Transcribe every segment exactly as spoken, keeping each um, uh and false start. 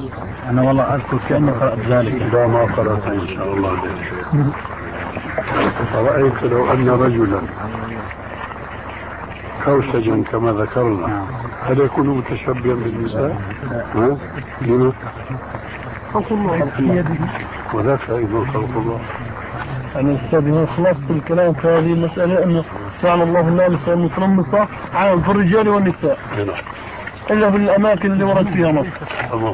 أنا والله أذكر كأني قرأت ذلك. لا ما قرأت إن شاء الله ذلك. رأيت لو أن رجلا كوسجا كما ذكرنا هل يكون متشبها بالنساء؟ ها؟ لما؟ خلق الله في يده. وذاك أيضا خلق الله. أنا أستاذ خلاص الكلام في هذه المسألة أنه جعل الله اللامسة المتنمصة عام في الرجال والنساء إلا في الأماكن اللي ورد فيها نص. تمام.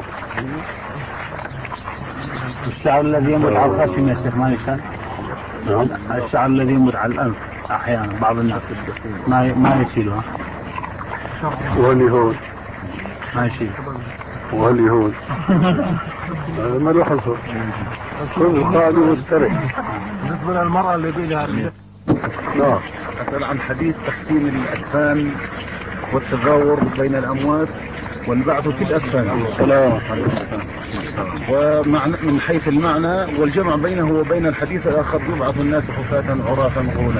الشعر الذي يموت على الخشم يا شيخ ما يشان؟ نعم. الشعر الذي يموت على الأنف أحيانا بعض الناس ما ما يشيلها. وهل هون؟ ما يشيل. وهل هون؟ هذا ما له حصر. كل قاعد واسترح. بالنسبة للمرأة اللي بيلها الرجال. نعم. أسأل عن حديث تقسيم الأكفان والتزاور بين الأموات والبعث في الأكفان. السلام. ومعنى من حيث المعنى والجمع بينه وبين الحديث الآخر يبعث الناس حفاة عراة غرلا.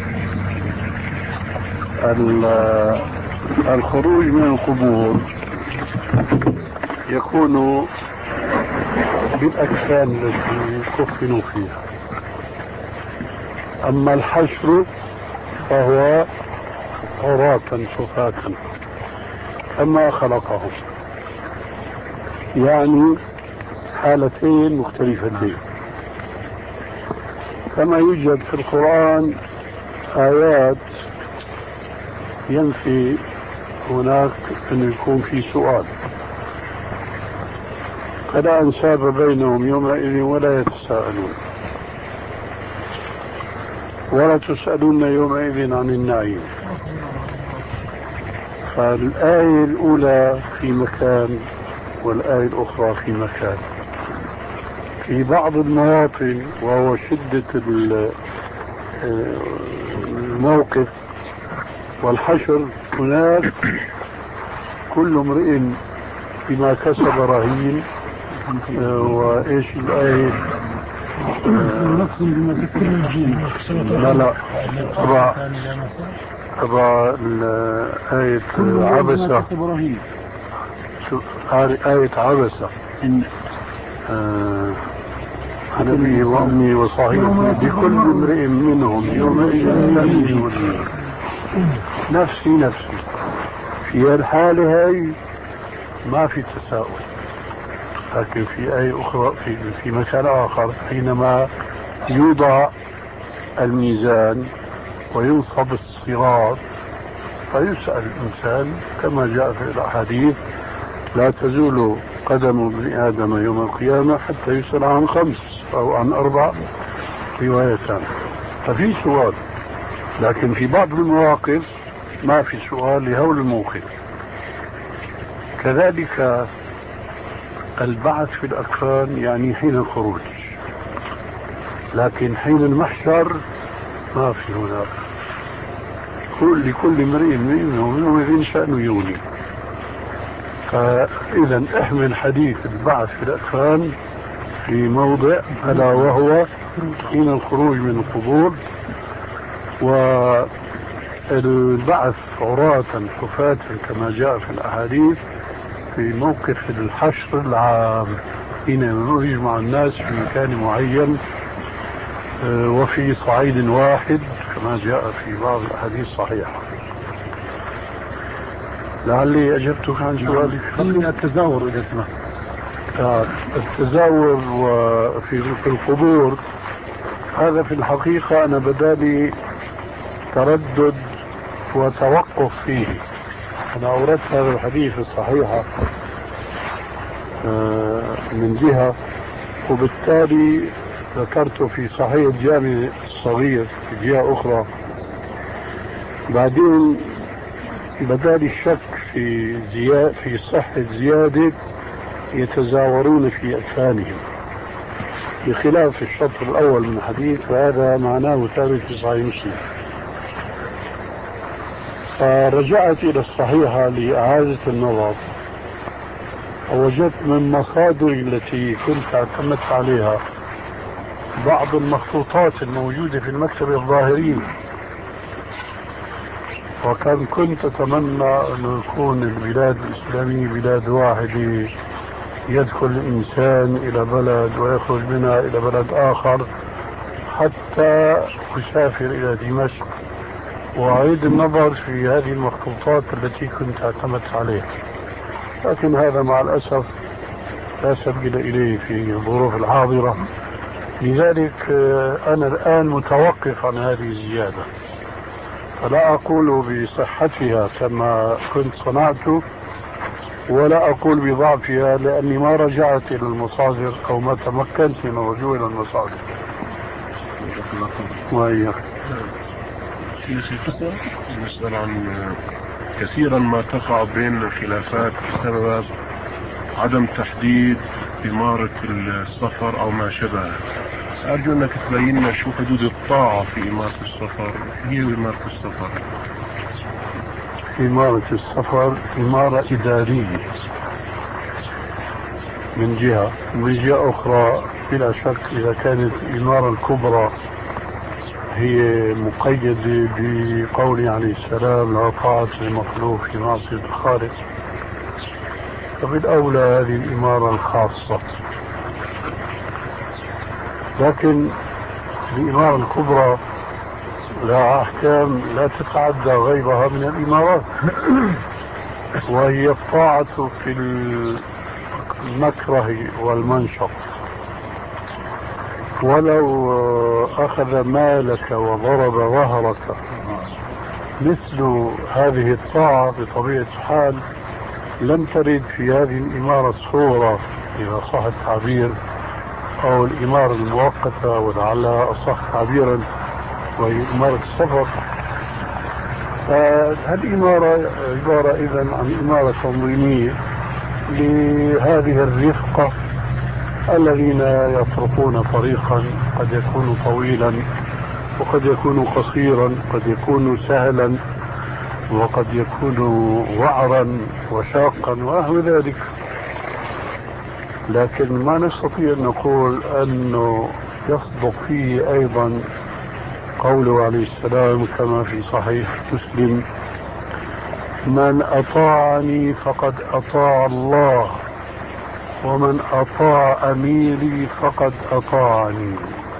الخروج من القبور يكون بالأكفان التي كفنوا فيها. أما الحشر فهو عراة حفاة كما خلقهم، يعني حالتين مختلفتين. كما يوجد في القرآن آيات ينفي هناك أن يكون في سؤال، فلا أنساب بينهم يومئذ ولا يتساءلون ولا تسألون يومئذ عن النعيم. فالآية الأولى في مكان والآية الأخرى في مكان. في بعض المواطن وهو شدة الموقف والحشر هناك كل امرئ بما كسب رهين. وإيش الآية؟ نفس بما كسب رهين. لا لا تبع تبع آية عبسة. آية عبسة عن أبي وأمي وصاحبتي بكل امرئ منهم يومئذ يأتي نفسي نفسي. في الحالة هاي ما في تساؤل، لكن في آية أخرى في, في مكان آخر حينما يوضع الميزان وينصب الصراط فيسأل الإنسان كما جاء في الأحاديث لا تزول قدم ابن آدم يوم القيامة حتى يسأل عن خمس أو عن أربع روايتان. ففي سؤال، لكن في بعض المواقف ما في سؤال لهول الموقف. كذلك البعث في الأكفان يعني حين الخروج، لكن حين المحشر ما في هناك. كل لكل امرئ منهم يومئذ شأن يغني. فإذا احمل حديث البعث في الأكفان في موضع ألا وهو حين الخروج من القبور، والبعث عراة حفاة كما جاء في الأحاديث في موقف الحشر العام حين يجمع الناس في مكان معين وفي صعيد واحد كما جاء في بعض الأحاديث الصحيحة. لعلي أجبتك عن سؤالك. خليني التزاور إذا سمحت. التزاور في في القبور هذا في الحقيقة أنا بدالي تردد وتوقف فيه. أنا أوردت هذا الحديث الصحيحة من جهة، وبالتالي ذكرته في صحيح الجامع الصغير في جهة أخرى. بعدين بدالي الشك في زيادة في صحة زيادة يتزاورون في أكفانهم بخلاف الشطر الأول من الحديث، فهذا معناه ثابت في صحيح مسلم. فرجعت إلى الصحيحة لإعادة النظر، ووجدت من مصادر التي كنت اعتمدت عليها بعض المخطوطات الموجودة في المكتبة الظاهرية، وكان كنت أتمنى أن يكون البلاد الإسلامية بلاد واحدة يدخل الإنسان إلى بلد ويخرج منها إلى بلد آخر حتى أسافر إلى دمشق وأعيد النظر في هذه المخطوطات التي كنت اعتمدت عليها، لكن هذا مع الأسف لا سبيل إليه في الظروف الحاضرة. لذلك أنا الآن متوقف عن هذه الزيادة، فلا أقول بصحتها كما كنت صنعت ولا أقول بضعفها، لأني ما رجعت إلى المصادر أو ما تمكنت من الرجوع إلى المصادر. وإياك شيخي نسأل عن كثيرا ما تقع بين خلافات بسبب عدم تحديد إمارة السفر أو ما شابه. أرجو أنك تبين لنا شو حدود الطاعة في إمارة السفر، شو هي إمارة السفر؟ إمارة السفر إمارة إدارية من جهة، ومن جهة أخرى بلا شك إذا كانت الإمارة الكبرى هي مقيدة بقول عليه السلام لا طاعة للمخلوق في معصية الخالق، فبالأولى هذه الإمارة الخاصة. لكن الإمارة الكبرى لها أحكام لا تتعدى غيرها من الإمارات، وهي الطاعة في المكره والمنشط، ولو أخذ مالك وضرب ظهرك مثل هذه الطاعة بطبيعة الحال لم ترد في هذه الإمارة الصورة إذا صح التعبير، أو الإمارة المؤقتة ولعلها أصح تعبيرا وهي إمارة السفر. فالإمارة عبارة إذن عن إمارة تنظيمية لهذه الرفقة الذين يطرقون طريقا قد يكون طويلا وقد يكون قصيرا، قد يكون سهلا وقد يكون وعرا وشاقا ونحو ذلك. لكن ما نستطيع أن نقول أنه يصدق فيه أيضا قوله عليه السلام كما في صحيح مسلم: من أطاعني فقد أطاع الله ومن أطاع أميري فقد أطاعني.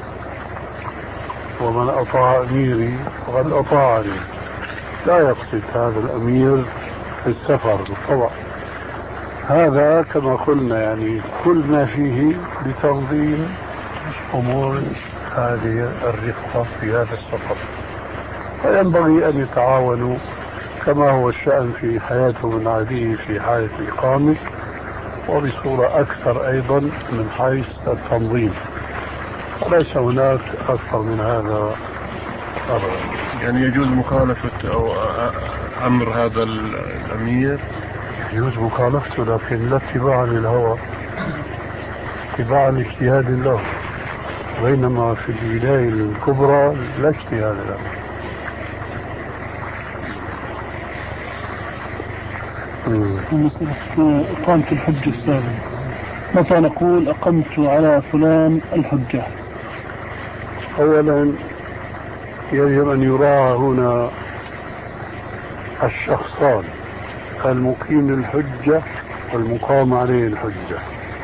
ومن أطاع أميري فقد أطاعني، لا يقصد هذا الأمير في السفر بالطبع، هذا كما قلنا يعني كل ما فيه لتنظيم أمور هذه الرفقة في هذا السفر. فينبغي أن يتعاونوا كما هو الشأن في حياتهم العادية في حالة الإقامة، وبصورة أكثر أيضا من حيث التنظيم، وليس هناك أكثر من هذا أبدا. يعني يجوز مخالفة أو أمر هذا الأمير؟ يجوز مخالفته، لكن لا اتباعا للهوى، اتباعا لاجتهاد له، بينما في الولاية الكبرى لا اجتهاد له. مسألة إقامة الحجة السابقة، متى نقول أقمت على فلان الحجة؟ أولا يجب أن يراعى هنا الشخصان، المقيم للحجة والمقام عليه الحجة.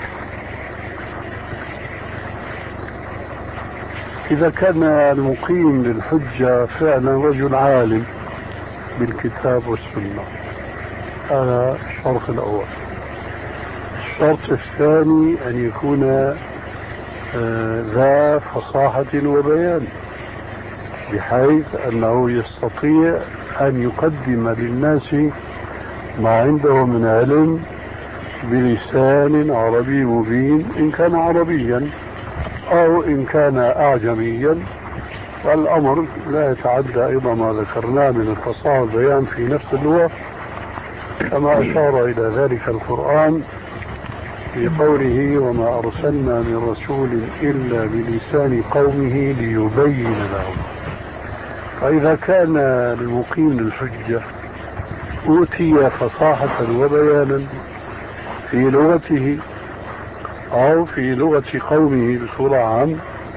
إذا كان المقيم للحجة فعلا رجل عالم بالكتاب والسنة، هذا الشرط الأول. الشرط الثاني أن يكون آه ذا فصاحة وبيان، بحيث أنه يستطيع أن يقدم للناس ما عنده من علم بلسان عربي مبين إن كان عربيا أو إن كان أعجميا، والأمر لا يتعدى أيضا ما ذكرناه من الفصاحة والبيان في نفس اللغة، كما أشار إلى ذلك القرآن في قوله: وما أرسلنا من رسول إلا بلسان قومه ليبين لهم. فإذا كان المقيم للحجة أوتي فصاحة وبيانا في لغته أو في لغة قومه بصورة عامة،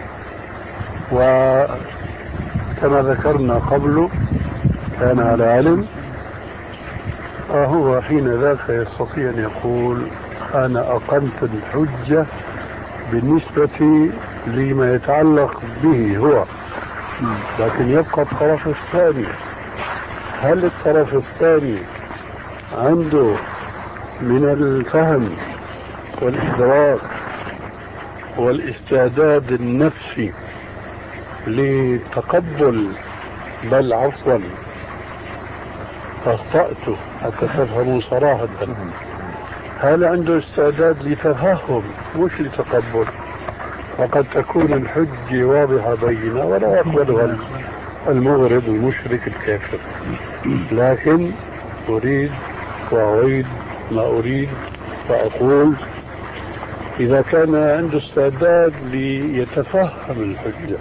وكما ذكرنا قبله كان على علم، فهو حين ذاك يستطيع أن يقول أنا أقمت الحجة بالنسبة لما يتعلق به هو، لكن يبقى الطرف الثاني. هل الطرف الثاني عنده من الفهم والإدراك والاستعداد النفسي لتقبل، بل عفوا أخطأت حتى تفهموا صراحة، هل عنده استعداد لتفهم مش لتقبل؟ وقد تكون الحجة واضحة بينة ولا يقبلها المغرب المشرك الكافر، لكن أريد وأعيد ما أريد فأقول إذا كان عنده استعداد ليتفهم الحجة،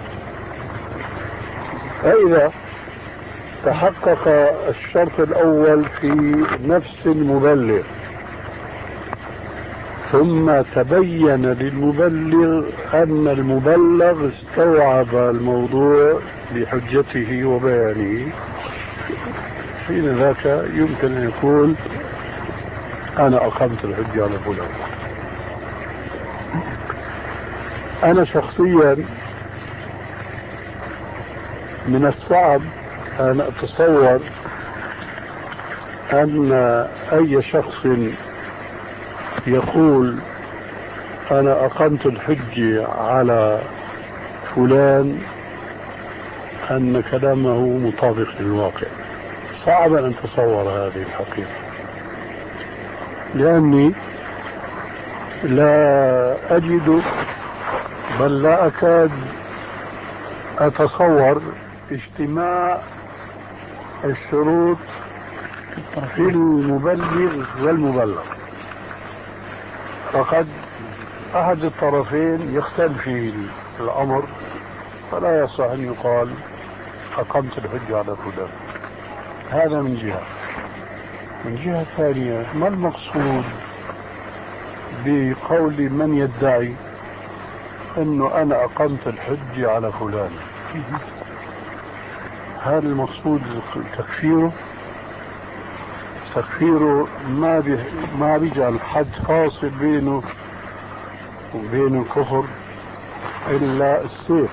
فإذا تحقق الشرط الأول في نفس المبلغ ثم تبين للمبلغ أن المبلغ استوعب الموضوع بحجته وبيانه، حين ذاك يمكن أن يقول أنا أقمت الحجة على فلان. أنا شخصيا من الصعب أن أتصور أن أي شخص يقول أنا أقمت الحجة على فلان أن كلامه مطابق للواقع. صعب أن أتصور هذه الحقيقة، لأني لا أجد بل لا أكاد أتصور اجتماع الشروط في المبلغ والمبلغ. فقد أحد الطرفين يختل فيه الأمر فلا يصح أن يقال أقمت الحجة على فلان. هذا من جهة. من جهة ثانية، ما المقصود بقول من يدعي أنه أنا أقمت الحجة على فلان؟ هل المقصود تكفيره؟ تكفيره ما بي ما بيجعل حد فاصل بينه وبين الكفر إلا السيف،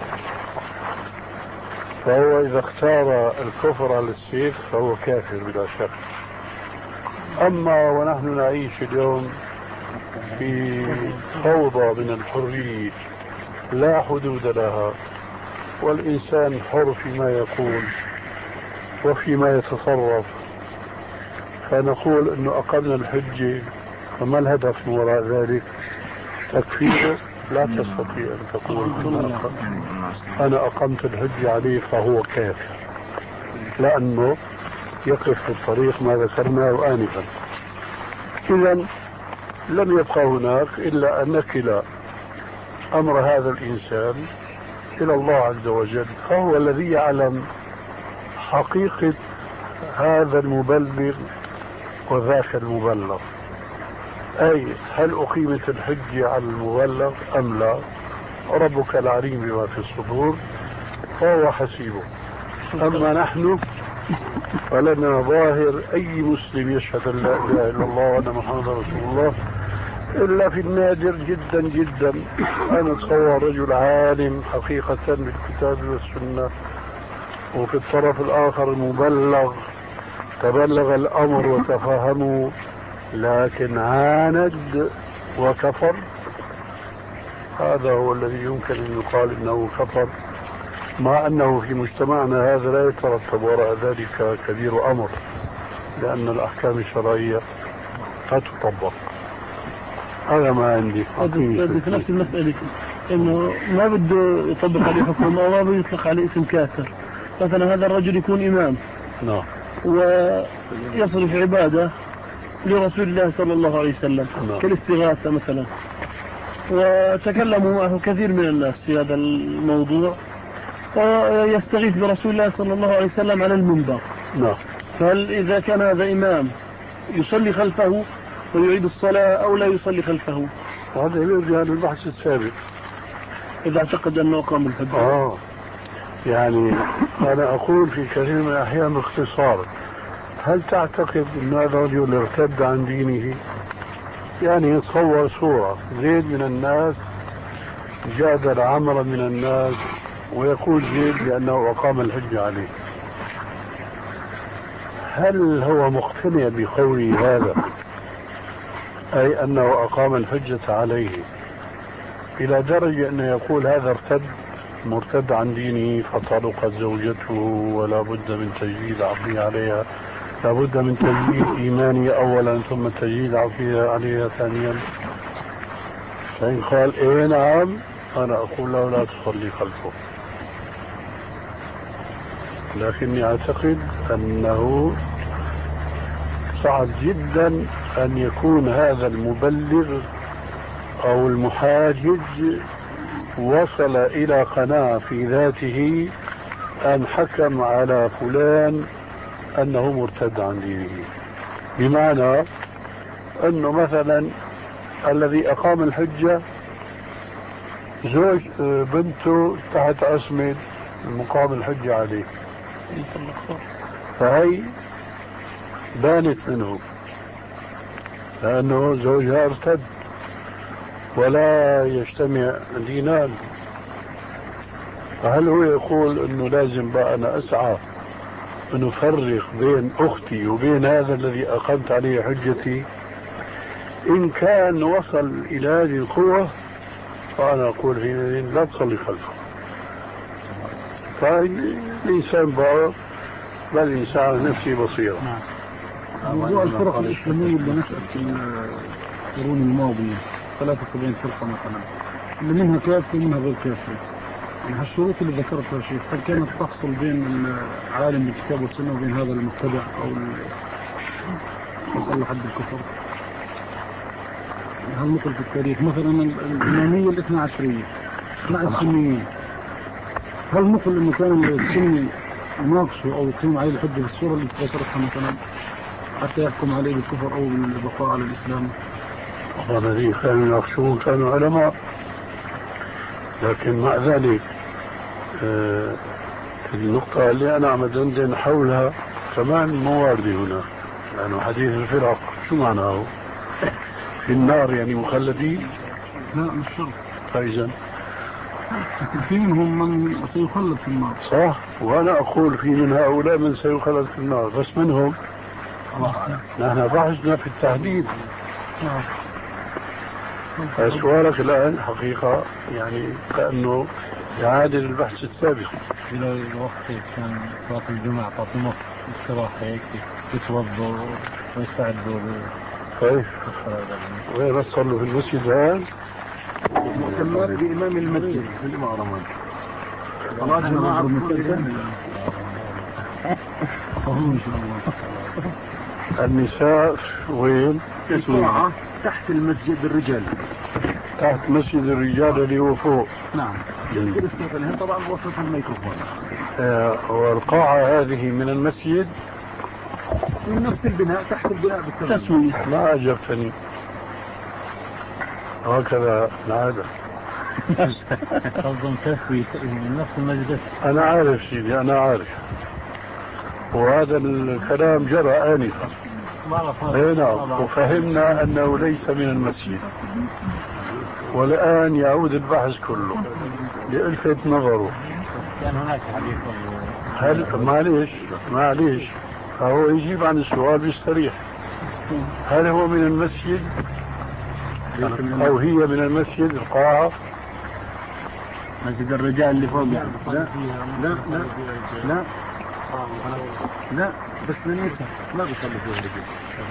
فهو إذا اختار الكفر على السيف فهو كافر بلا شك. أما ونحن نعيش اليوم في فوضى من الحرية لا حدود لها، والإنسان حر فيما يقول وفيما يتصرف، فنقول أنه أقمنا الحجة، فما الهدف من وراء ذلك؟ تكفيره؟ لا تستطيع أن تقول أنا أقمت الحجة عليه فهو كافر، لأنه يقف في الطريق ما ذكرناه آنفا. إذن لم يبقى هناك إلا أن نكل أمر هذا الإنسان إلى الله عز وجل، فهو الذي يعلم حقيقة هذا المبلغ وذاك المبلغ، أي هل أقيمت الحجة على المبلغ أم لا؟ ربك العليم بما في الصدور فهو حسيبه. أما نحن فلنا ظاهر أي مسلم يشهد أن لا إله إلا الله وأن محمدا رسول الله، إلا في النادر جدا جدا أنا أتصور رجل عالم حقيقة بالكتاب والسنة، وفي الطرف الآخر المبلغ تبلغ الأمر وتفهموا لكن عاند وكفر. هذا هو الذي يمكن أن يقال إنه كفر، مع أنه في مجتمعنا هذا لا يترتب وراء ذلك كبير أمر، لأن الأحكام الشرعية لا تطبق. هذا ما عندي في نفس المسألة، إنه ما بده يطبق عليه حكم أو ما بده يطلق عليه اسم كافر. مثلا هذا الرجل يكون إمام نعم ويصرف عبادة لرسول الله صلى الله عليه وسلم كالاستغاثة مثلا، وتكلموا معه كثير من الناس في هذا الموضوع، ويستغيث برسول الله صلى الله عليه وسلم على المنبر. نعم. فهل إذا كان هذا إمام يصلي خلفه ويعيد الصلاة أو لا يصلي خلفه؟ هذا يرجع للبحث السابق إذا اعتقد أنه قام بالحج. آه يعني أنا أقول في كثير من الأحيان باختصار، هل تعتقد أن هذا الرجل ارتد عن دينه؟ يعني تصور صورة زيد من الناس جادل عمرا من الناس ويقول زيد بأنه أقام الحجة عليه، هل هو مقتنع بقوله هذا أي أنه أقام الحجة عليه إلى درجة أنه يقول هذا ارتد مرتد عن دينه فطلقت زوجته ولا بد من تجديد عقده عليها، لا بد من تجديد إيمانه أولا ثم تجديد عقده عليها ثانيا؟ فإن قال إيه نعم أنا أقول له لا تصلي خلفه، لكني أعتقد أنه صعب جدا أن يكون هذا المبلغ أو المحاجج وصل إلى قناعة في ذاته أن حكم على فلان أنه مرتد عن دينه، بمعنى أنه مثلا الذي أقام الحجة زوج بنته تحت عصمة مقام الحجة عليه، فهي بانت منه لأنه زوجها ارتد ولا يجتمع دينان، فهل هو يقول أنه لازم بقى أنا أسعى أن أفرق بين أختي وبين هذا الذي أقمت عليه حجتي؟ إن كان وصل إلى هذه القوة فأنا أقول حينئذ لا تصلي خلفه. فالإنسان بقى بل الإنسان نفسي بصيرة. موضوع الفرق الإسلامية اللي نشأت في القرون الماضية ثلاثة وسبعين فرقة مثلا، اللي منها كافر ومنها غير كافر، يعني هالشروط اللي ذكرتها شيخ هل كانت تحصل بين العالم بالكتاب والسنة وبين هذا المبتدع أو وصل لحد الكفر؟ هل مثل في التاريخ مثلا الإمامية الاثنى عشرية مع السنيين، هل مثل إنه كان السني يناقشوا أو يقيم عليه الحجة بالصورة اللي ذكرتها مثلا حتى يحكم عليه بالكفر أو بالبقاء على الإسلام؟ الذين كانوا يناقشون كانوا علماء، لكن مع ذلك آه النقطة اللي أنا عم أدندن حولها كمان مو واردة هنا، لأنه حديث الفرق شو معناه؟ في النار يعني مخلدين؟ لا مش شرط. فإذا في منهم من سيخلد في النار. صح، وأنا أقول في من هؤلاء من سيخلد في النار، بس منهم نحن بحثنا في التحديد. فسؤالك الآن حقيقة يعني كأنه يعادل البحث السابق. إلى الوقت كان صلاة الجمعة تعطي وقت استراحة هيك يتوضوا ويستعدوا. كيف؟ وين وصلوا في المسجد الآن؟ مهتمات بإمام المسجد في الإمارة. صلاة الجمعة النساء وين؟ القاعة تحت المسجد الرجال. تحت مسجد الرجال اللي هو فوق. نعم. يمكن استغلالها طبعا وصلت الميكروفون. آه والقاعة هذه من المسجد؟ من نفس البناء تحت البناء بالتسوية. ما أجبتني. هكذا العادة. قصدهم تسوية من نفس المسجد. أنا عارف سيدي أنا عارف، وهذا الكلام جرى آنفا. هنا وفهمنا أنه ليس من المسجد، والآن يعود البحث كله لألفت نظره. كان هناك حديث هل معليش معليش فهو يجيب عن السؤال بيستريح. هل هو من المسجد أو هي من المسجد القاعة؟ مسجد الرجال اللي فوق يعني. لا لا لا لا لا بس للنساء ما بيصلوا فيه الرجال.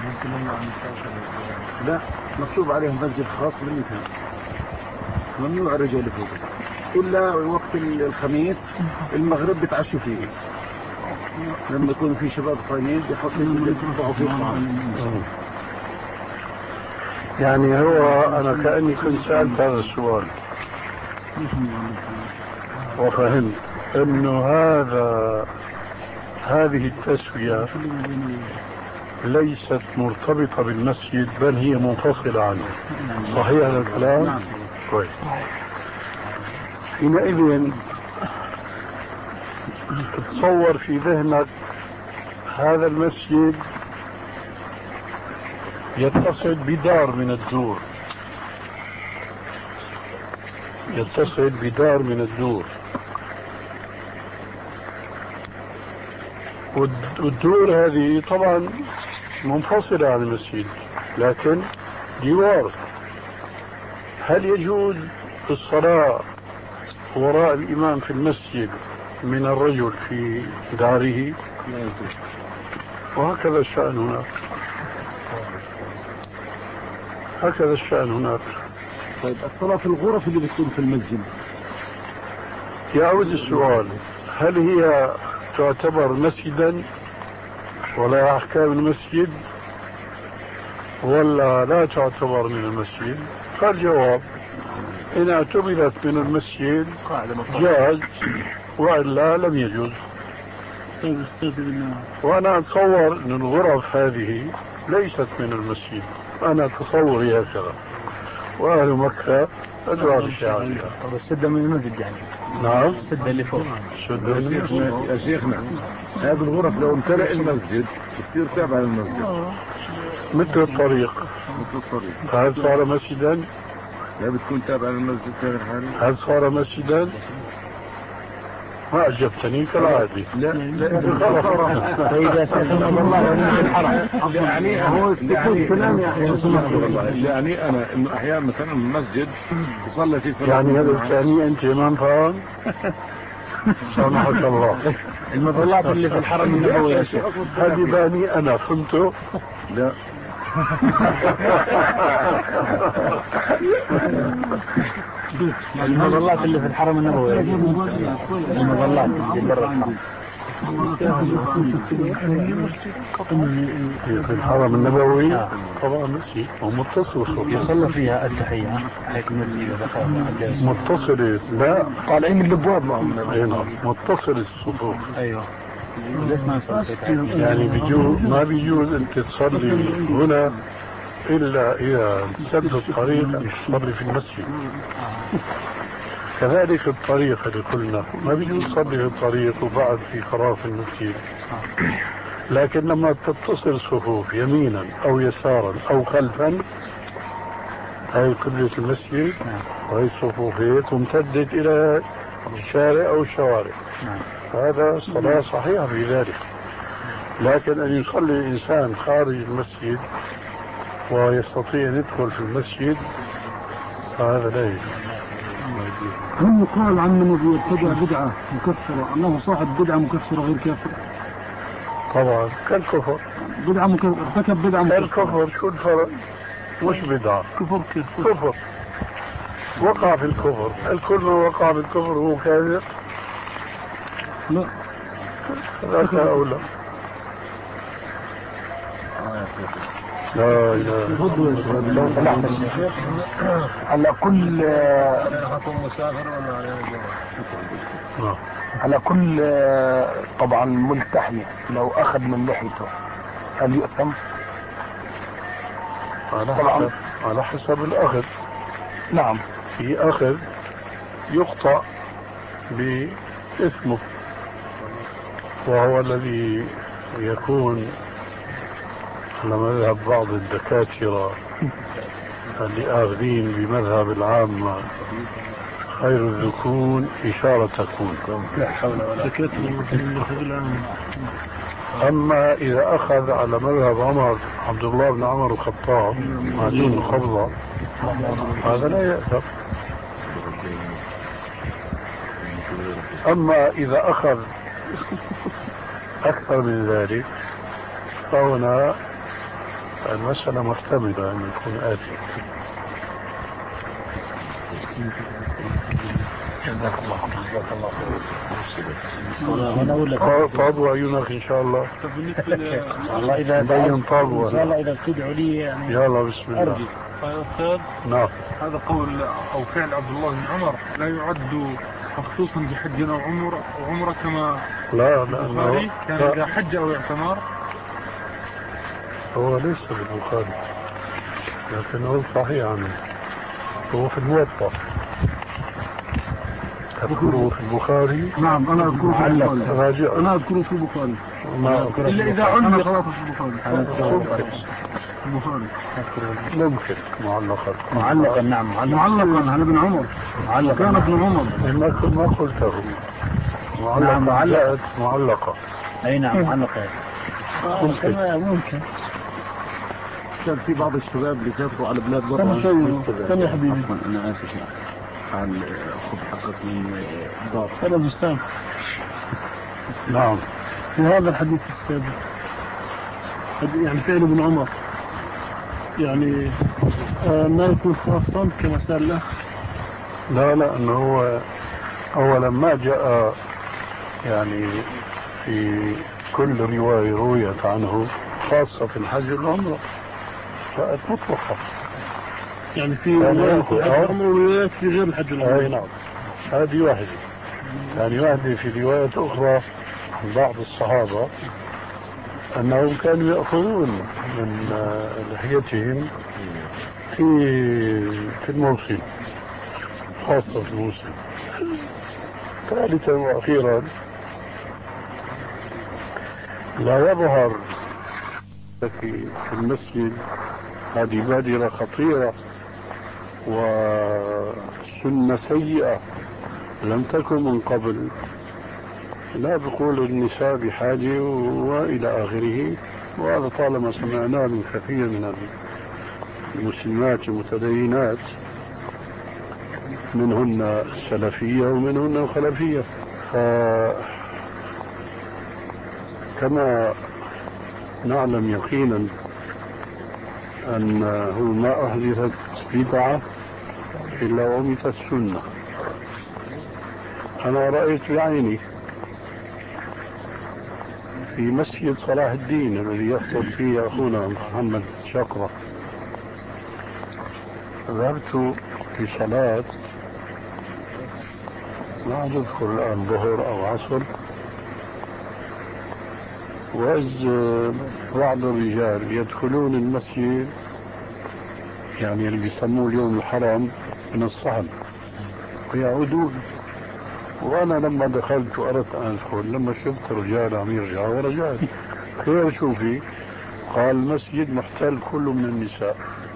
لا مكتوب عليهم مسجد خاص للنساء، ممنوع الرجال فوق إلا وقت الخميس المغرب بتعشوا فيه، لما يكون في شباب صايمين بيحطوا فيه طعام. يعني هو أنا كأني كنت سألت هذا السؤال وفهمت أنه هذا هذه التسوية ليست مرتبطة بالمسجد بل هي منفصلة عنه. صحيح هذا الكلام؟ نعم. كويس. حينئذ تتصور في ذهنك هذا المسجد يتصل بدار من الدور، يتصل بدار من الدور، والدور هذه طبعا منفصلة عن المسجد لكن جوار. هل يجوز الصلاة وراء الإمام في المسجد من الرجل في داره؟ وهكذا الشأن هناك، هكذا الشأن هناك. طيب الصلاة في الغرف اللي بتكون في المسجد، يعود السؤال، هل هي تعتبر مسجدا ولا أحكام المسجد ولا لا تعتبر من المسجد؟ فالجواب إن اعتبرت من المسجد جاز وإلا لم يجوز. وأنا أتصور أن الغرف هذه ليست من المسجد، أنا تصوري هكذا، وأهل مكة أدرى بشيء. السدة من المسجد يعني؟ نعم، السدة اللي فوق. السدة من المسجد يا شيخنا هذه الغرف لو امتلأ المسجد تصير تابعة للمسجد مثل الطريق. مثل الطريق، هل صار مسجدا؟ لا بتكون تابعة للمسجد في الحالة. هل صار مسجدا؟ ما أجبتني كالعادي. لا لا فإذا سلم الله في الحرم يعني هو السكوت سلام يعني. يعني أنا إنه أحيانا مثلا المسجد تصلي في صلاة، يعني هذا الثاني أنت ما فاهم؟ سامحك الله. المظلات اللي في الحرم النبوي يا شيخ هذه باني أنا فهمته. لا المظلات اللي في الحرم النبوي، المظلات اللي برا الحرم في الحرم النبوي طبعا مسجد ومتصل يصلى فيها التحية هيك متصل. لا طالعين من الابواب معهم. هنا متصل الصفوف. ايوه ليش ما يصلي؟ يعني بيجوز ما بيجوز انت تصلي هنا الا اذا سد الطريق ان تصلي في المسجد. كذلك الطريق اللي قلنا ما بيجوز تصلي في الطريق وبعد في خراف المسجد. لكن لما تتصل صفوف يمينا او يسارا او خلفا، هاي قبلة المسجد وهي الصفوف هيك وامتدت الى الشارع او الشوارع، هذا الصلاة صحيحة في ذلك. لكن ان يصلي الانسان خارج المسجد ويستطيع ان يدخل في المسجد فهذا لا يجوز. هم يقال عن من يبتدع بدعة مكفرة أنه صاحب بدعة مكفرة غير كافر. طبعا كالكفر، بدعة مكفرة، ارتكب بدعة مكفرة. الكفر شو الفرق؟ مش بدعة، كفر كيف؟ كفر، وقع في الكفر. الكل ما وقع في الكفر هو كافر؟ لا ذاك أولى. لا إله لو سمحت الشيخ على كل على كل طبعا ملتحي لو أخذ من لحيته هل يؤثم؟ على حسب على حسب الأخذ. نعم، في أخذ يقطع بإثمه وهو الذي يكون على مذهب بعض الدكاترة اللي آخذين بمذهب العامة خير الذكون إشارة تكون. لا حول ولا قوة. أما إذا أخذ على مذهب عمر عبد الله بن عمر الخطاب مع دون القبضة هذا لا يأثم. أما إذا أخذ أكثر من ذلك فهنا المسألة محتملة أن يكون آثم. جزاك الله جزاك الله. طابوا عيونك إن شاء الله. والله إذا بين طابوا إن شاء الله إذا بتدعوا لي يعني. يلا بسم الله. طيب أستاذ، نعم. هذا قول أو فعل عبد الله بن عمر لا يعد مخصوصا بحج أو عمرة أو عمرة كما لا البخاري لا كان لا. إذا حج أو اعتمر. هو ليس في البخاري لكن هو صحيح عنه، هو في الموطأ. تذكره في البخاري؟ نعم أنا أذكره في البخاري. راجع. أنا أذكره في البخاري ما إلا إذا علق في البخاري. البخاري ممكن معلقا معلقا نعم معلقا على ابن عمر معلقا كان ابن عمر ما ما قلته معلقا نعم، معلقة. معلقة اي نعم معلقا ممكن ممكن. كان في بعض الشباب اللي سافروا على بلاد برا استنى شوي استنى يا حبيبي. عفواً، انا اسف يعني تعال خذ حقك من الدار. أنا بستان نعم. في هذا الحديث السابق يعني فعل ابن عمر يعني آه ما يكون خاصا كما سأل الأخ. لا لا انه هو اولا ما جاء يعني في كل رواية رويت عنه خاصة في الحج والعمرة جاءت مطلقة يعني في رواية في الحج والعمرة وروايات في غير الحج والعمرة. اي نعم هذه واحدة. ثاني واحدة في رواية أخرى عن بعض الصحابة أنهم كانوا يأخذون من لحيتهم في في الموسم خاصة في الموسم. ثالثا وأخيرا لا يظهر في المسجد هذه بادرة خطيرة وسنة سيئة لم تكن من قبل. لا بقول النساء بحاجة وإلى آخره، وهذا طالما سمعناه من كثير من المسلمات المتدينات منهن السلفية ومنهن الخلفية. فكما نعلم يقينا أنه ما أحدثت بدعة إلا ومتت السنة. أنا رأيت بعيني في مسجد صلاح الدين الذي يخطب فيه أخونا محمد شقرة، ذهبت في صلاة ما أذكر الآن ظهر أو عصر، وإذ بعض الرجال يدخلون المسجد يعني اللي بيسموه اليوم الحرام من الصحن ويعودون. وأنا لما دخلت وأردت أن أدخل لما شفت رجال عم يرجعوا ورجعت. خير شوفي قال المسجد محتل كله من النساء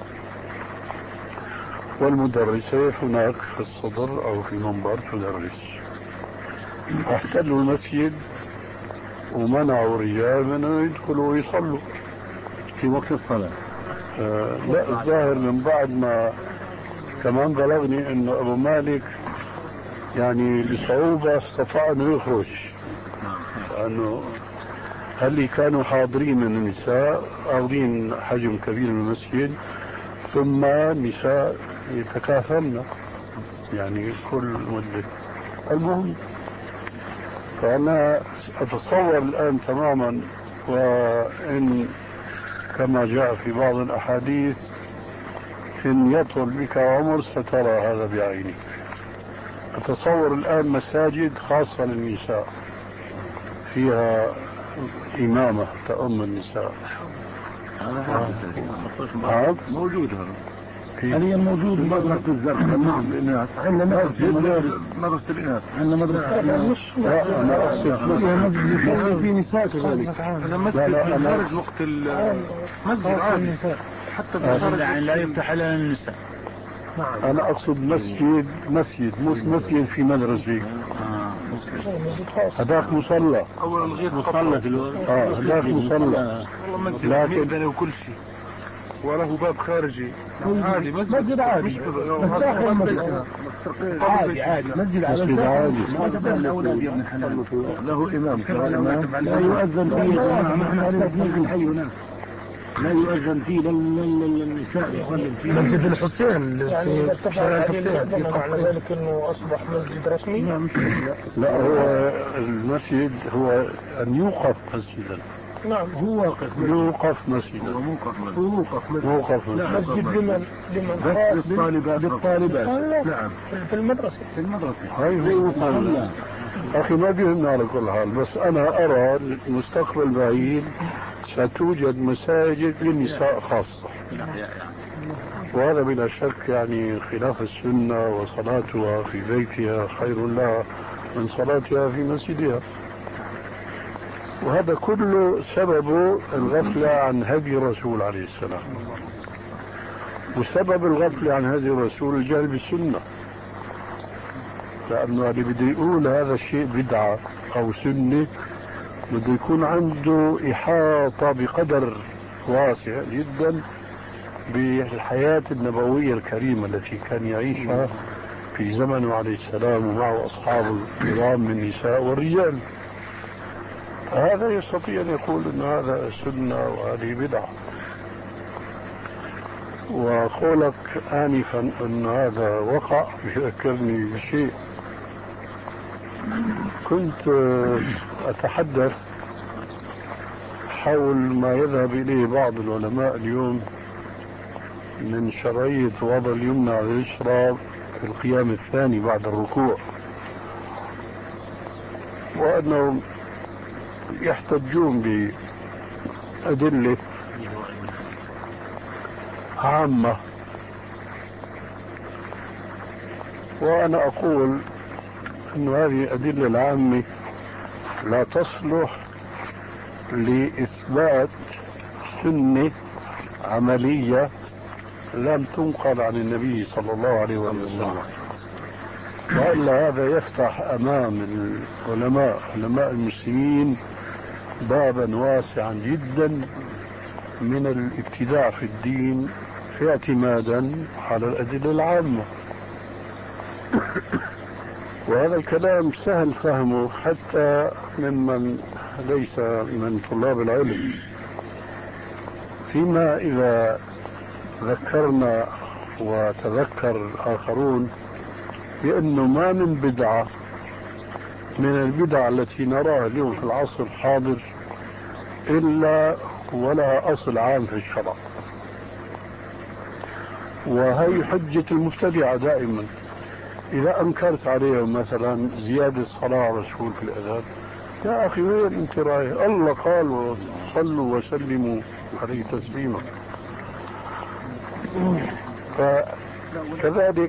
والمدرسات هناك في الصدر أو في المنبر تدرس، فاحتلوا المسجد ومنعوا الرجال من أن يدخلوا ويصلوا في وقت الصلاة. آه لا الظاهر من بعد ما كمان بلغني أنه أبو مالك يعني بصعوبة استطاع أنه يخرج، لأنه اللي كانوا حاضرين من النساء أخذين حجم كبير من المسجد، ثم نساء يتكاثرن يعني كل مدة. المهم فأنا أتصور الآن تماما، وإن كما جاء في بعض الأحاديث إن يطول بك عمر سترى هذا بعينك. أتصور الآن مساجد خاصة للنساء فيها إمامة تأم النساء. هذا آه. موجود هذا حاليا موجود في مدرسة الزرقاء. نعم الإناث عندنا مدرسة مدرسة الإناث عندنا مدرسة. لا أنا أقصد مسجد في نساء كذلك. هذا مسجد خارج وقت المسجد عادي حتى يعني لا يفتح إلا للنساء. أنا أقصد مسجد مسجد مش مسجد في مدرسة. هذاك مصلى. أولا الغير مصلى في الوقت. آه هذاك مصلى. لكن بينه وكل شيء وله باب خارجي عادي. مسجد عادي مش بس داخل المدرسة عادي عادي مسجد عادي. مسجد عادي له إمام لا يؤذن فيه. نحن أساسنا في الحي هناك لا يؤذن فيه للنساء يصلي فيه. مسجد الحسين يعني إذا شارع الحسين معنى ذلك أنه أصبح مسجد رسمي؟ لا هو المسجد هو أن يوقف مسجدا. نعم هو واقف يوقف مسجدا. موقف موقف موقف مسجد. مسجد لمن لمن بس للطالبات. للطالبات. نعم في المدرسة. في المدرسة. هاي هو مصلى. أخي ما بيهمنا على كل حال، بس أنا أرى المستقبل بعيد ستوجد مساجد للنساء خاصة، وهذا بلا شك يعني خلاف السنة، وصلاتها في بيتها خير لها من صلاتها في مسجدها. وهذا كله سببه الغفلة عن هدي الرسول عليه السلام، وسبب الغفلة عن هدي الرسول الجهل بالسنة، لأنه اللي بده يقول هذا الشيء بدعة أو سنة بده يكون عنده إحاطة بقدر واسع جدا بالحياة النبوية الكريمة التي كان يعيشها في زمنه عليه السلام ومعه أصحابه الكرام من النساء والرجال. هذا يستطيع أن يقول أن هذا سنة وهذه بدعة. وقولك آنفا أن هذا وقع يذكرني بشيء. كنت أتحدث حول ما يذهب إليه بعض العلماء اليوم من شرعية وضع اليمنى على اليسرى في القيام الثاني بعد الركوع، وأنهم يحتجون بأدلة عامة، وأنا أقول أن هذه الأدلة العامة لا تصلح لإثبات سنة عملية لم تنقل عن النبي صلى الله عليه وسلم، وإلا هذا يفتح أمام العلماء علماء المسلمين بابا واسعا جدا من الابتداع في الدين اعتمادا على الأدلة العامة. وهذا الكلام سهل فهمه حتى ممن ليس من طلاب العلم، فيما إذا ذكرنا وتذكر الآخرون بأنه ما من بدعة من البدع التي نراها اليوم في العصر الحاضر إلا ولها أصل عام في الشرع. وهي حجة المبتدعة دائما، إذا أنكرت عليهم مثلا زيادة الصلاة رسول في الأذان، يا أخي وين أنت رايح؟ الله قال وصلوا وسلموا عليه تسليما. فكذلك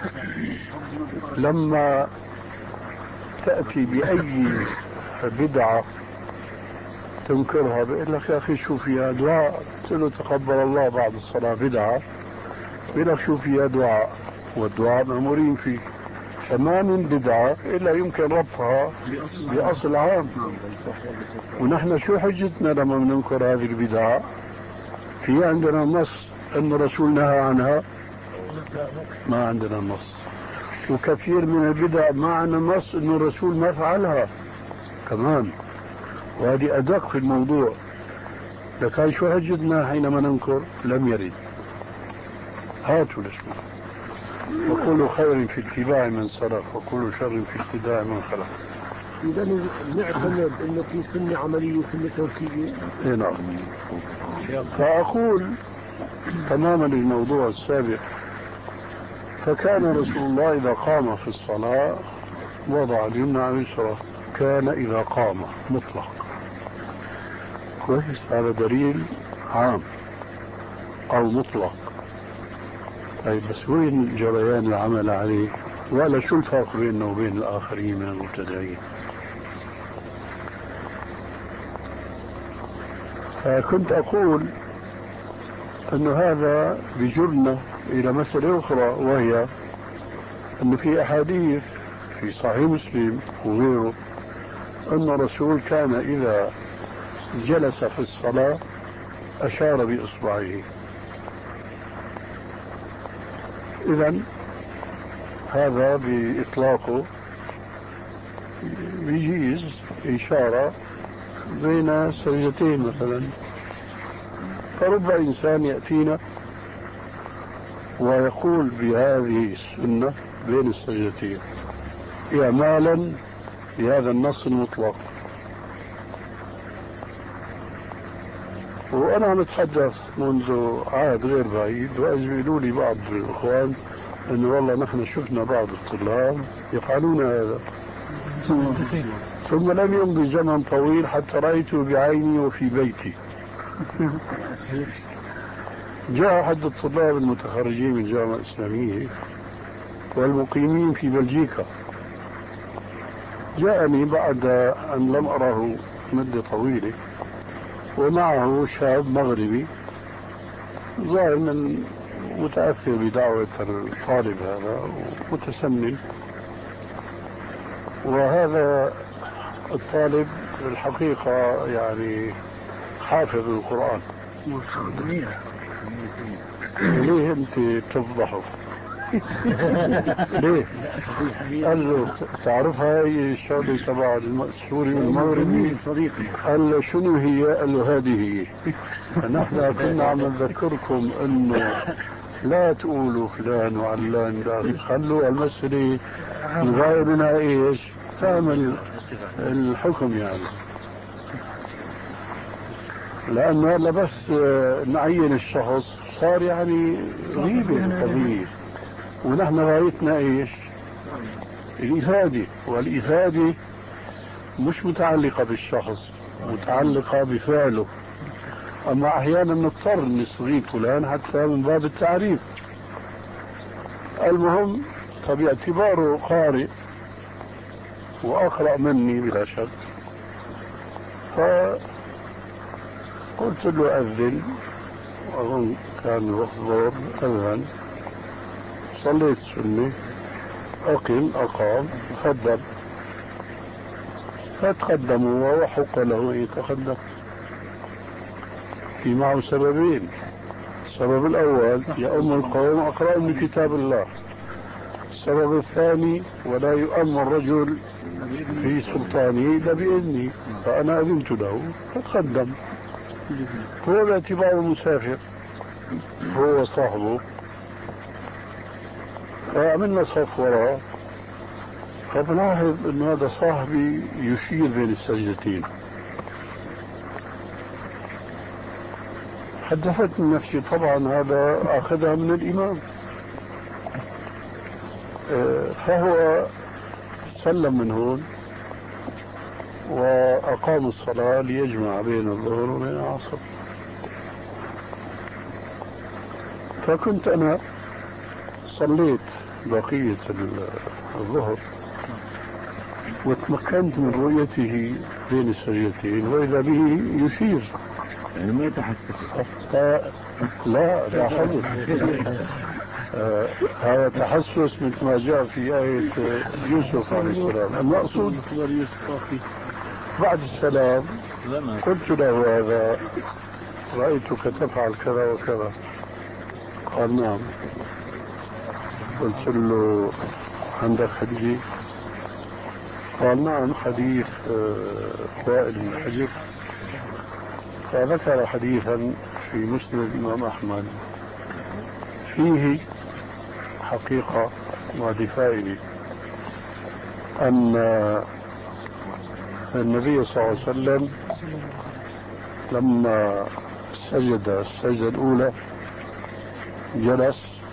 لما تأتي بأي بدعة تنكرها بيقول لك يا أخي شو فيها دعاء، قلت له تقبل الله بعد الصلاة بدعة، بيقول لك شو فيها دعاء، والدعاء مأمورين فيه، فما من بدعة إلا يمكن ربطها بأصل عام. ونحن شو حجتنا لما ننكر هذه البدعة؟ في عندنا نص أن الرسول نهى عنها؟ ما عندنا نص. وكثير من البدع ما عندنا نص أن الرسول ما فعلها كمان، وهذه أدق في الموضوع. لكن شو حجتنا حينما ننكر؟ لم يرد. هاتوا الاسم. وكل خير في اتباع من سلف وكل شر في ابتداع من خلف. إذا نعتمد أن في سنة عملية وسنة توكيدية. إيه نعم. فأقول تماما الموضوع السابق، فكان رسول الله إذا قام في الصلاة وضع اليمنى على اليسرى، كان إذا قام مطلق. كويس، هذا دليل عام أو مطلق. طيب بس وين جريان العمل عليه؟ ولا شو الفرق بينه وبين الآخرين من المبتدعين؟ فكنت أقول أن هذا بجرنا إلى مسألة أخرى، وهي أن في أحاديث في صحيح مسلم وغيره أن الرسول كان إذا جلس في الصلاة أشار بإصبعه. إذن هذا بإطلاقه بيجيز إشارة بين السجدتين مثلا. فرب إنسان يأتينا ويقول بهذه السنة بين السجدتين إعمالا بهذا النص المطلق. وأنا متحدث منذ عهد غير بعيد، وأجملوا لي بعض الإخوان أنه والله نحن شفنا بعض الطلاب يفعلون هذا، ثم لم يمضي زمن طويل حتى رأيته بعيني وفي بيتي. جاء أحد الطلاب المتخرجين من الجامعة الإسلامية والمقيمين في بلجيكا، جاءني بعد أن لم أره مدة طويلة، ومعه شاب مغربي ظاهر من متأثر بدعوة الطالب هذا ومتسنن. وهذا الطالب الحقيقة يعني حافظ القرآن. ليه انت تفضحه؟ ليه؟ قال له تعرف هاي الشغلة تبع السوري والمغربي؟ قال له شنو هي؟ قال له هذه هي. فنحن كنا عم نذكركم انه لا تقولوا فلان وعلان، لا خلوا المسألة الغاية منها ايش؟ فهم الحكم يعني. لأنه هلا بس نعين الشخص صار يعني غيبة القضية، ونحن غايتنا ايش؟ الإفادة، والإفادة مش متعلقة بالشخص، متعلقة بفعله. أما أحيانا نضطر نصغي فلان حتى من باب التعريف. المهم فباعتباره قارئ وأقرأ مني بلا شك، فقلت له أذن، أظن كان وقت ظهر، أذن، صليت سنة، أقم، أقام، تفضل. فتقدموا وحق له أن يتقدم. في معه سببين: السبب الأول يؤم القوم أقرأ من كتاب الله. السبب الثاني ولا يؤم الرجل في سلطانه إلا بإذنه، فأنا أذنت له فتقدم. هو باعتباره مسافر هو صاحبه، فعملنا صف وراء، فبلاحظ أن هذا صاحبي يشير بين السجدتين. حدثتني نفسي طبعا هذا أخذها من الإمام، فهو سلم من هون وأقام الصلاة ليجمع بين الظهر وبين العصر. فكنت أنا صليت بقية الظهر وتمكنت من رؤيته بين السجدتين، وإذا به يشير يعني ما يتحسس. لا لاحظت آه هذا تحسس مثل ما جاء في آية يوسف عليه السلام. المقصود بعد السلام قلت له هذا رأيتك تفعل كذا وكذا. قال نعم. قلت له عندك حديث؟ قال نعم، حديث وائل بن حجر. فذكر حديثا في مسند الإمام أحمد فيه حقيقة ودفائه أن النبي صلى الله عليه وسلم لما سجد السجدة الأولى جلس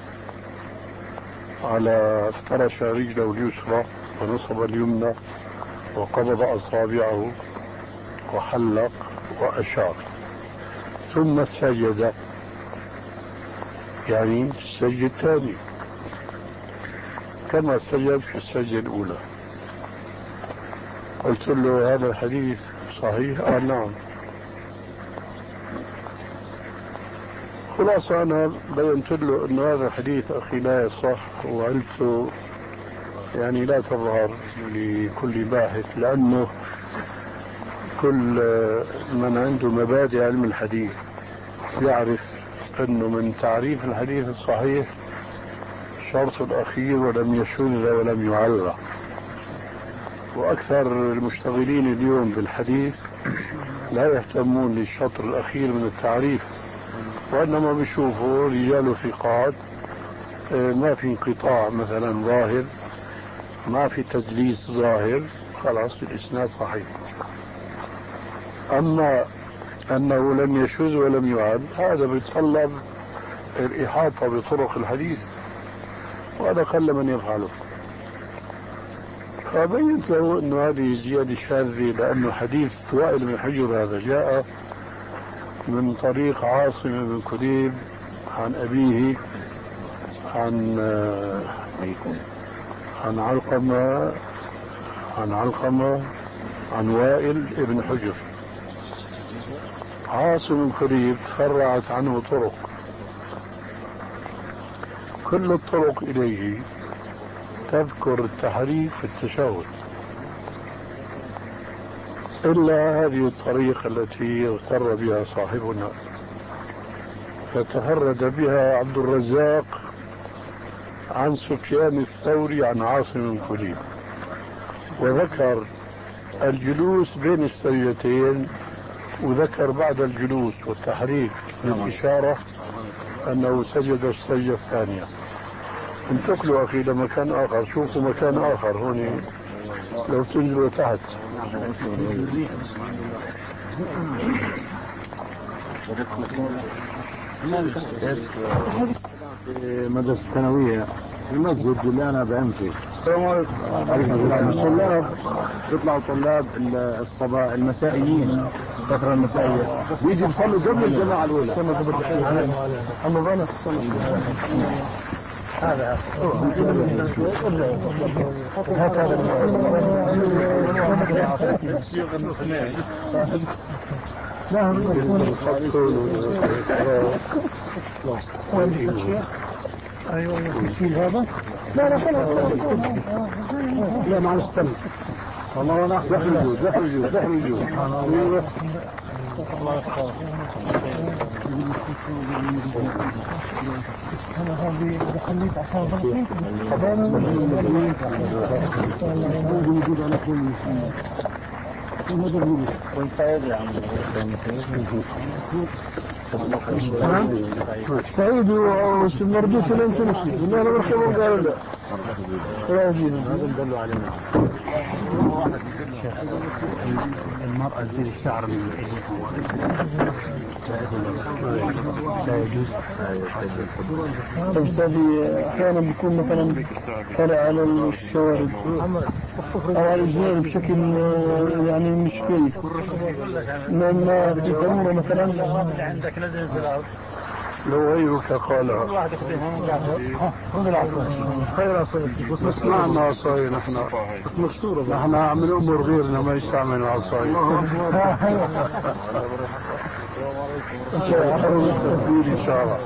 على افترش رجله اليسرى ونصب اليمنى وقبض أصابعه وحلق وأشار، ثم سجد، يعني السجد الثاني كما سجد في السجدة الأولى. قلت له هذا الحديث صحيح؟ قال نعم. خلاصة أنا بينت له أن هذا الحديث أخي لا يصح، وعلته يعني لا تظهر لكل باحث، لأنه كل من عنده مبادئ علم الحديث يعرف أنه من تعريف الحديث الصحيح شرط الأخير ولم يشذ ولم يعلق. وأكثر المشتغلين اليوم بالحديث لا يهتمون للشطر الأخير من التعريف، وإنما بيشوفوا رجال ثقات، ما في انقطاع مثلا ظاهر، ما في تدليس ظاهر، خلاص الإسناد صحيح. أما أنه لم يشذ ولم يعد، هذا بيتطلب الإحاطة بطرق الحديث، وهذا قل من يفعله. فبينت له أن هذه زيادة شاذة، لأنه حديث وائل بن حجر هذا جاء من طريق عاصم بن كليب عن أبيه عن عن علقمة عن علقمة عن وائل ابن حجر. عاصم الخليل تفرعت عنه طرق، كل الطرق إليه تذكر التحريك في التشهد إلا هذه الطريقة التي اغتر بها صاحبنا، فتفرد بها عبد الرزاق عن سفيان الثوري عن عاصم الخليل، وذكر الجلوس بين السجدتين، وذكر بعد الجلوس والتحريك للإشارة أنه سجد السجدة الثانية. انتقلوا أخي لمكان آخر، شوفوا مكان آخر هون لو تنزلوا تحت. مدرسة ثانوية في المسجد اللي أنا بعين فيه. السلام عليكم. الطلاب يطلعوا طلاب الصباح المسائيين، الفترة المسائية بيجي بيصلوا قبل الجماعة الأولى. أما أنا في السنة هذا ايوه التسجيل هذا لا لا خلاص لا مع استنى والله انا احسن دحرجوا دحرجوا دحرجوا الله يخاف. انا هذه خليت عشان غلطي طبعا موجود على كل شيء. وانت يا عم سعيد ومردوس لم تمشي والله انا بركب قال لا راجل هذا ندلوا علينا. المرأة تزيد الشعر لا يجوز. بس هذه احيانا بيكون مثلا طلع على الشوارب او على الزير بشكل يعني مش كويس، لما في ضرورة مثلا عندك نزل في الارض لو غيرك قالها خذ العصاية خير عصاية بس ما عندنا عصاية نحن، بس مكسورة نحن عم نأمر غيرنا ما يستعمل العصاية. إن شاء الله.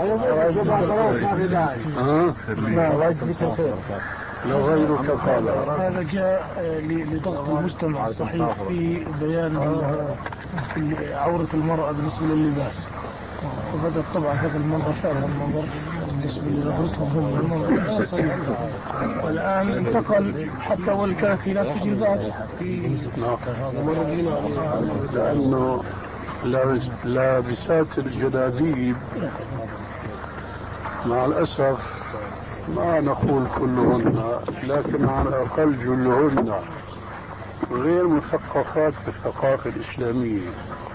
لو غيرك قالها. هذا جاء لضغط المجتمع الصحيح في بيان عورة المرأة بالنسبة لللباس، وبدأ طبعا هذا المنظر فعلا المنظر بالنسبة لنظرتهم هم المنظر صحيح. والآن انتقل حتى وإن كانت هناك في جلباب في لأنه لابسات الجلابيب مع الأسف ما نقول كلهن لكن على الأقل جلهن غير مثقفات بالثقافة الإسلامية،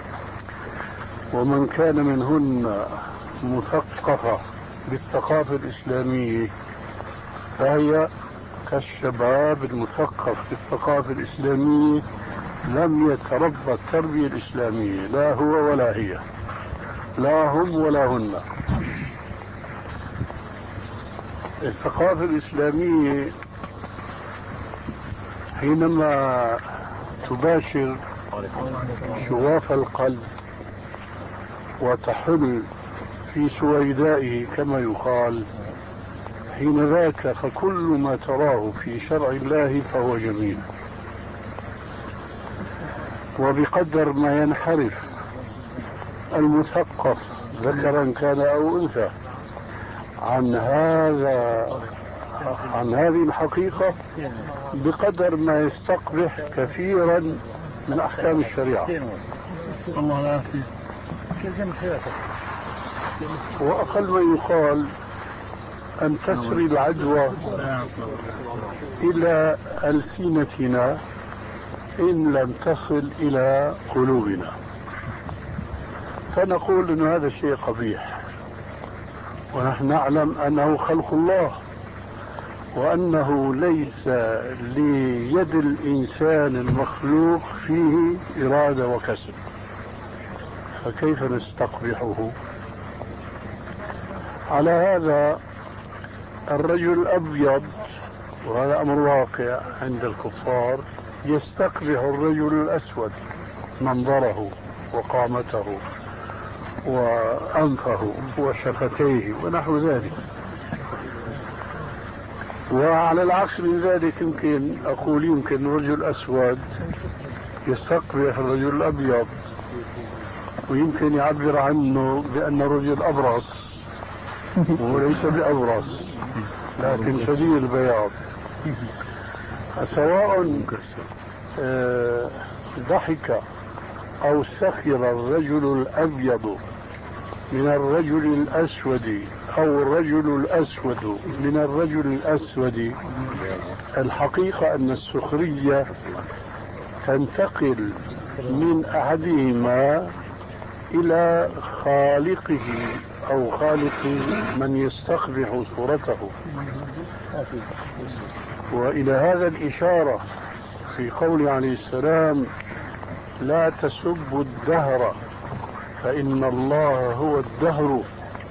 ومن كان منهن مثقفة بالثقافة الإسلامية فهي كالشباب المثقف بالثقافة الإسلامية لم يتربى التربية الإسلامية، لا هو ولا هي، لا هم ولا هن. الثقافة الإسلامية حينما تباشر شواف القلب وتحل في سويدائه كما يقال، حين ذاك فكل ما تراه في شرع الله فهو جميل. وبقدر ما ينحرف المثقف ذكرا كان أو أنثى عن هذا عن هذه الحقيقة بقدر ما يستقبح كثيرا من أحكام الشريعة. الله العافية. وأقل ما يقال أن تسري العدوى إلى ألسنتنا إن لم تصل إلى قلوبنا، فنقول أن هذا شيء قبيح، ونحن نعلم أنه خلق الله وأنه ليس ليد الإنسان المخلوق فيه إرادة وكسب، فكيف نستقبحه؟ على هذا الرجل الأبيض، وهذا أمر واقع عند الكفار، يستقبح الرجل الأسود منظره وقامته وأنفه وشفتيه ونحو ذلك. وعلى العكس من ذلك يمكن أقول يمكن رجل أسود يستقبح الرجل الأبيض، ويمكن يعبر عنه بأن رجل أبرص وليس بأبرص لكن شديد البياض. سواء ضحك أو سخر الرجل الأبيض من الرجل الأسود أو الرجل الأسود من الرجل الأسود، الحقيقة أن السخرية تنتقل من أحدهما إلى خالقه أو خالق من يستقبح صورته. وإلى هذا الإشارة في قول عليه السلام: لا تسبوا الدهر فإن الله هو الدهر.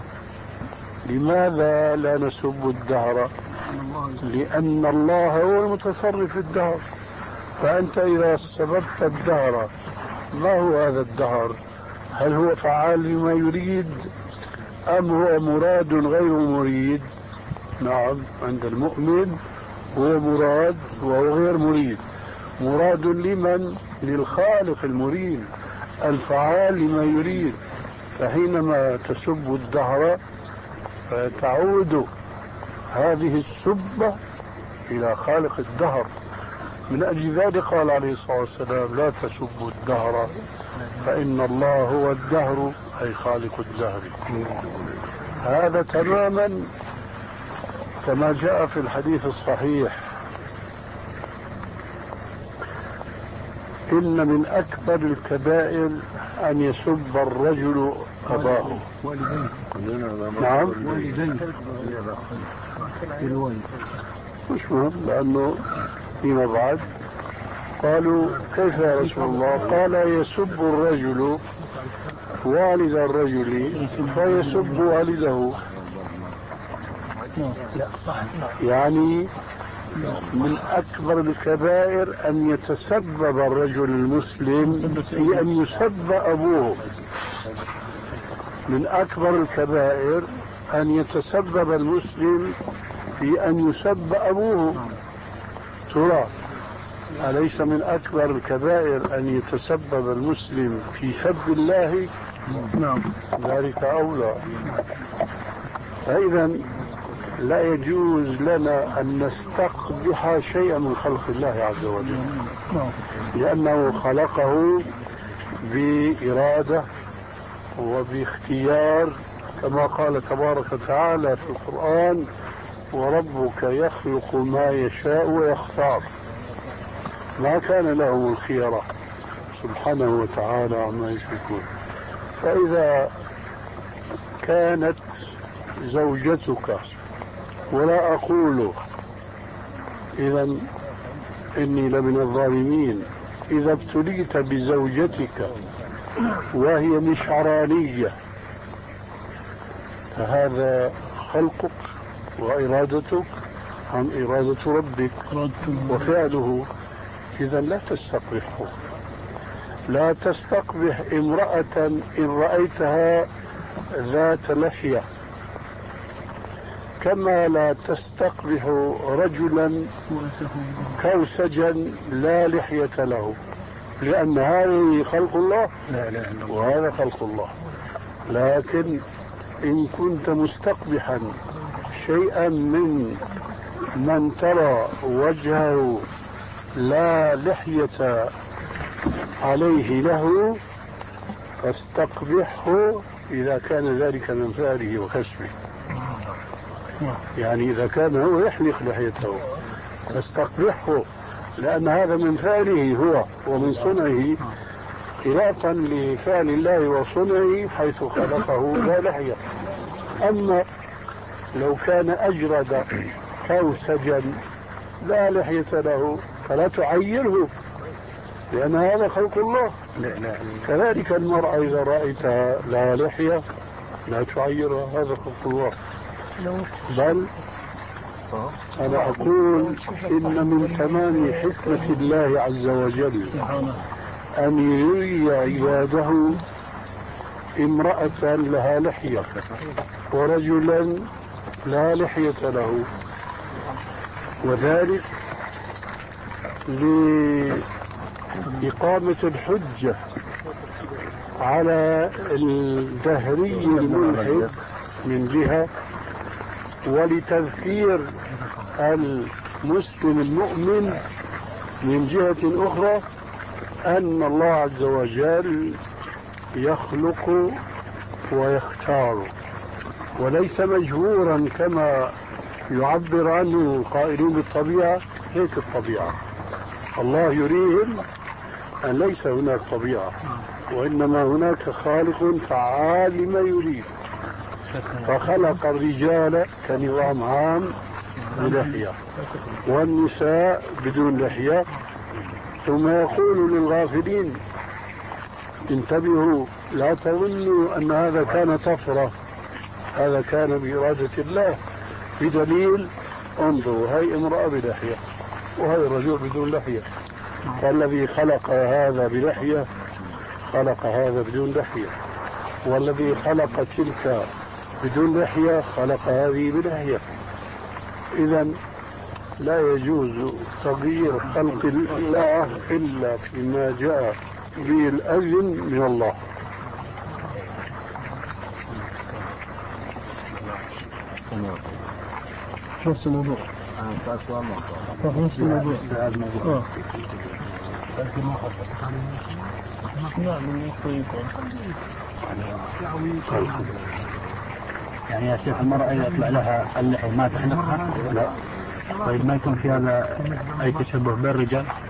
لماذا لا نسب الدهر؟ لأن الله هو المتصرف في الدهر. فأنت إذا سببت الدهر، ما هو هذا الدهر؟ هل هو فعال لما يريد أم هو مراد غير مريد؟ نعم، عند المؤمن هو مراد وهو غير مريد. مراد لمن؟ للخالق المريد الفعال لما يريد. فحينما تسب الدهر فتعود هذه السبة إلى خالق الدهر. من أجل ذلك قال عليه الصلاة والسلام: لا تسبوا الدهر فإن الله هو الدهر، أي خالق الدهر. هذا تماما كما جاء في الحديث الصحيح: إن من أكبر الكبائر أن يسب الرجل أباه. نعم، مش مهم، لأنه فيما بعد قالوا: كيف يا رسول الله؟ قال: يسب الرجل والد الرجل فيسب والده. يعني من أكبر الكبائر أن يتسبب الرجل المسلم في أن يسب أبوه. من أكبر الكبائر أن يتسبب المسلم في أن يسب أبوه. ترى أليس من أكبر الكبائر أن يتسبب المسلم في سب الله؟ نعم، ذلك أولى. فإذا لا يجوز لنا أن نستقبح شيئا من خلق الله عز وجل، لأنه خلقه بإرادة وباختيار، كما قال تبارك وتعالى في القرآن: وربك يخلق ما يشاء ويختار. ما كان لهم الخيرة سبحانه وتعالى عما يشركون. فإذا كانت زوجتك، ولا أقول إذا إني لمن الظالمين، إذا ابتليت بزوجتك وهي مشعرانية، فهذا خلقك وإرادتك عن إرادة ربك وفعله. إذا لا تستقبحه. لا تستقبح امرأة إن رأيتها ذات لحية، كما لا تستقبح رجلا كوسجا لا لحية له، لأن هذه خلق الله وهذا خلق الله. لكن إن كنت مستقبحا شيئا من من ترى وجهه لا لحية عليه له، فاستقبحه إذا كان ذلك من فعله وكسبه. يعني إذا كان هو يحلق لحيته فاستقبحه، لأن هذا من فعله هو ومن صنعه، خلافا لفعل الله وصنعه حيث خلقه لا لحية. أما لو كان أجرد كوسجا لا لحية له فلا تعيره، لأن هذا خلق الله. كذلك المرأة إذا رأيتها لا لحية لا تعيرها، هذا خلق الله. بل أنا أقول إن من تمام حكمة الله عز وجل أن يري عباده امرأة لها لحية ورجلا لا لحية له، وذلك لإقامة الحجة على الدهري الملحد من جهة، ولتذكير المسلم المؤمن من جهة أخرى أن الله عز وجل يخلق ويختار وليس مجبورا كما يعبر عنه القائلون بالطبيعة. هيك الطبيعة الله يريهم أن ليس هناك طبيعة، وإنما هناك خالق فعال لما يريد، فخلق الرجال كنظام عام بلحية والنساء بدون لحية. ثم يقول للغافلين انتبهوا لا تظنوا أن هذا كان طفرة، هذا كان بإرادة الله، بدليل انظروا هاي امرأة بلحية وهي رجل بدون لحية، فالذي خلق هذا بلحية خلق هذا بدون لحية، والذي خلق تلك بدون لحية خلق هذه بلحية. إذن لا يجوز تغيير خلق الله إلا فيما جاء به الأذن من الله. نفس الموضوع. نفس الموضوع. يعني يا شيخ المرأة إذا يطلع لها اللحية ما تحلقها؟ لا. طيب ما يكون في هذا أي تشبه بالرجال؟